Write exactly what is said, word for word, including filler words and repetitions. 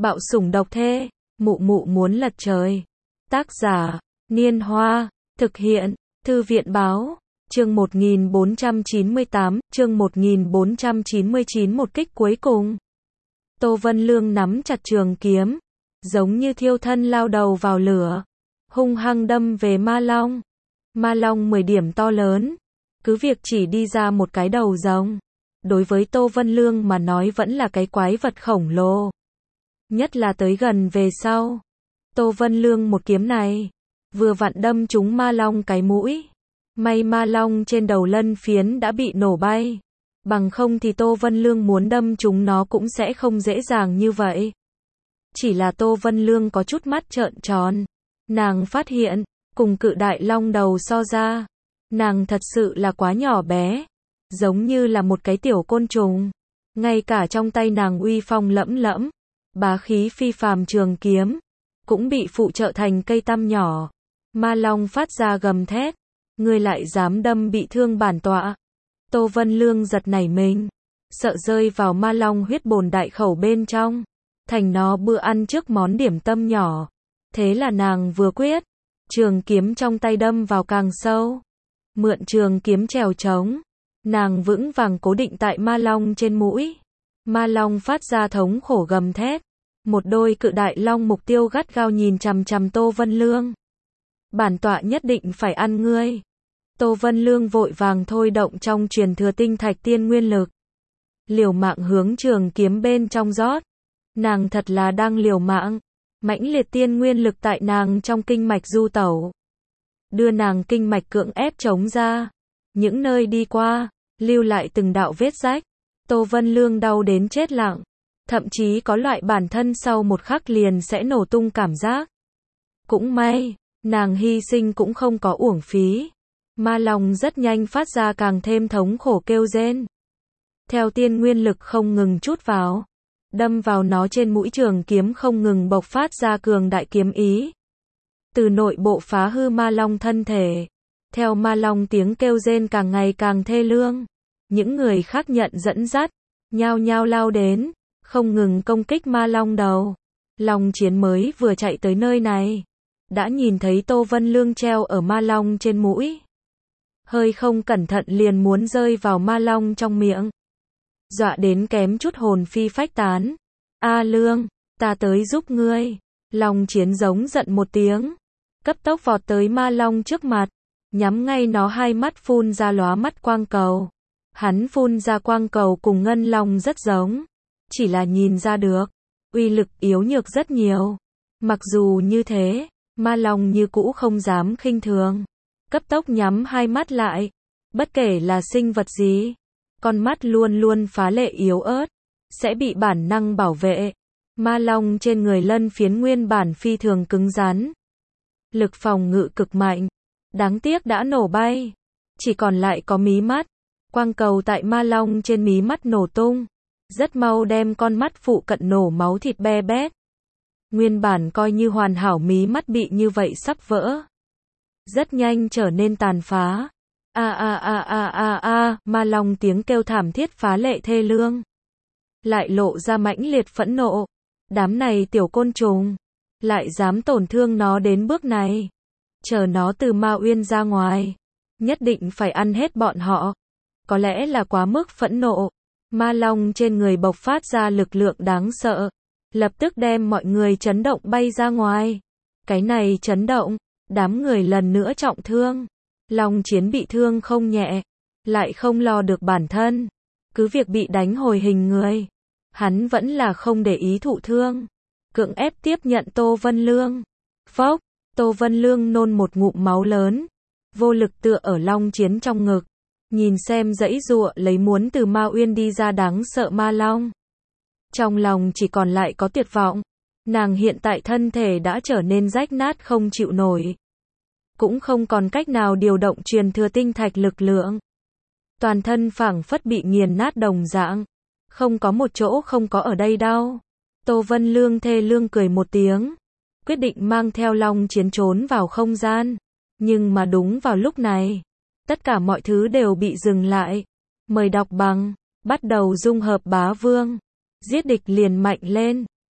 Bạo sủng độc thê, mụ mụ muốn lật trời. Tác giả, Niên Hoa, thực hiện, Thư viện Báo, chương một nghìn bốn trăm chín mươi tám, chương một nghìn bốn trăm chín mươi chín một kích cuối cùng. Tô Vân Lương nắm chặt trường kiếm, giống như thiêu thân lao đầu vào lửa, hung hăng đâm về ma long. Ma long mười điểm to lớn, cứ việc chỉ đi ra một cái đầu rồng, đối với Tô Vân Lương mà nói vẫn là cái quái vật khổng lồ. Nhất là tới gần về sau, Tô Vân Lương một kiếm này, vừa vặn đâm trúng ma long cái mũi. May ma long trên đầu lân phiến đã bị nổ bay, bằng không thì Tô Vân Lương muốn đâm trúng nó cũng sẽ không dễ dàng như vậy. Chỉ là Tô Vân Lương có chút mắt trợn tròn, nàng phát hiện, cùng cự đại long đầu so ra, nàng thật sự là quá nhỏ bé, giống như là một cái tiểu côn trùng. Ngay cả trong tay nàng uy phong lẫm lẫm, bá khí phi phàm trường kiếm, cũng bị phụ trợ thành cây tăm nhỏ. Ma long phát ra gầm thét, ngươi lại dám đâm bị thương bản tọa. Tô Vân Lương giật nảy mình, sợ rơi vào ma long huyết bồn đại khẩu bên trong, thành nó bữa ăn trước món điểm tâm nhỏ. Thế là nàng vừa quyết, trường kiếm trong tay đâm vào càng sâu. Mượn trường kiếm trèo trống, nàng vững vàng cố định tại ma long trên mũi. Ma long phát ra thống khổ gầm thét, một đôi cự đại long mục tiêu gắt gao nhìn chằm chằm Tô Vân Lương. Bản tọa nhất định phải ăn ngươi. Tô Vân Lương vội vàng thôi động trong truyền thừa tinh thạch tiên nguyên lực, liều mạng hướng trường kiếm bên trong rót. Nàng thật là đang liều mạng, mãnh liệt tiên nguyên lực tại nàng trong kinh mạch du tẩu, đưa nàng kinh mạch cưỡng ép chống ra. Những nơi đi qua, lưu lại từng đạo vết rách. Tô Vân Lương đau đến chết lặng, thậm chí có loại bản thân sau một khắc liền sẽ nổ tung cảm giác. Cũng may, nàng hy sinh cũng không có uổng phí. Ma long rất nhanh phát ra càng thêm thống khổ kêu rên. Theo tiên nguyên lực không ngừng trút vào, đâm vào nó trên mũi trường kiếm không ngừng bộc phát ra cường đại kiếm ý. Từ nội bộ phá hư ma long thân thể. Theo ma long tiếng kêu rên càng ngày càng thê lương, những người khác nhận dẫn dắt, nhao nhao lao đến, không ngừng công kích ma long đầu. Long chiến mới vừa chạy tới nơi này, đã nhìn thấy Tô Vân Lương treo ở ma long trên mũi. Hơi không cẩn thận liền muốn rơi vào ma long trong miệng, dọa đến kém chút hồn phi phách tán. A Lương, ta tới giúp ngươi. Long chiến giống giận một tiếng, cấp tốc vọt tới ma long trước mặt, nhắm ngay nó hai mắt phun ra lóa mắt quang cầu. Hắn phun ra quang cầu cùng ngân long rất giống, chỉ là nhìn ra được, uy lực yếu nhược rất nhiều. Mặc dù như thế, ma long như cũ không dám khinh thường, cấp tốc nhắm hai mắt lại. Bất kể là sinh vật gì, con mắt luôn luôn phá lệ yếu ớt, sẽ bị bản năng bảo vệ. Ma long trên người lân phiến nguyên bản phi thường cứng rắn, lực phòng ngự cực mạnh, đáng tiếc đã nổ bay, chỉ còn lại có mí mắt. Quang cầu tại ma long trên mí mắt nổ tung, rất mau đem con mắt phụ cận nổ máu thịt be bét. Nguyên bản coi như hoàn hảo mí mắt bị như vậy sắp vỡ, rất nhanh trở nên tàn phá. A a a a a a, ma long tiếng kêu thảm thiết phá lệ thê lương, lại lộ ra mãnh liệt phẫn nộ. Đám này tiểu côn trùng, lại dám tổn thương nó đến bước này. Chờ nó từ Ma Uyên ra ngoài, nhất định phải ăn hết bọn họ. Có lẽ là quá mức phẫn nộ, ma long trên người bộc phát ra lực lượng đáng sợ, lập tức đem mọi người chấn động bay ra ngoài. Cái này chấn động, đám người lần nữa trọng thương. Long chiến bị thương không nhẹ, lại không lo được bản thân, cứ việc bị đánh hồi hình người, hắn vẫn là không để ý thụ thương, cưỡng ép tiếp nhận Tô Vân Lương. Phốc, Tô Vân Lương nôn một ngụm máu lớn, vô lực tựa ở long chiến trong ngực, nhìn xem giãy giụa lấy muốn từ Ma Uyên đi ra đáng sợ ma long. Trong lòng chỉ còn lại có tuyệt vọng, nàng hiện tại thân thể đã trở nên rách nát không chịu nổi, cũng không còn cách nào điều động truyền thừa tinh thạch lực lượng. Toàn thân phảng phất bị nghiền nát đồng dạng, không có một chỗ không có ở đây đau. Tô Vân Lương thê lương cười một tiếng, quyết định mang theo long chiến trốn vào không gian. Nhưng mà đúng vào lúc này, tất cả mọi thứ đều bị dừng lại. Mời đọc bằng, bắt đầu dung hợp bá vương. Giết địch liền mạnh lên.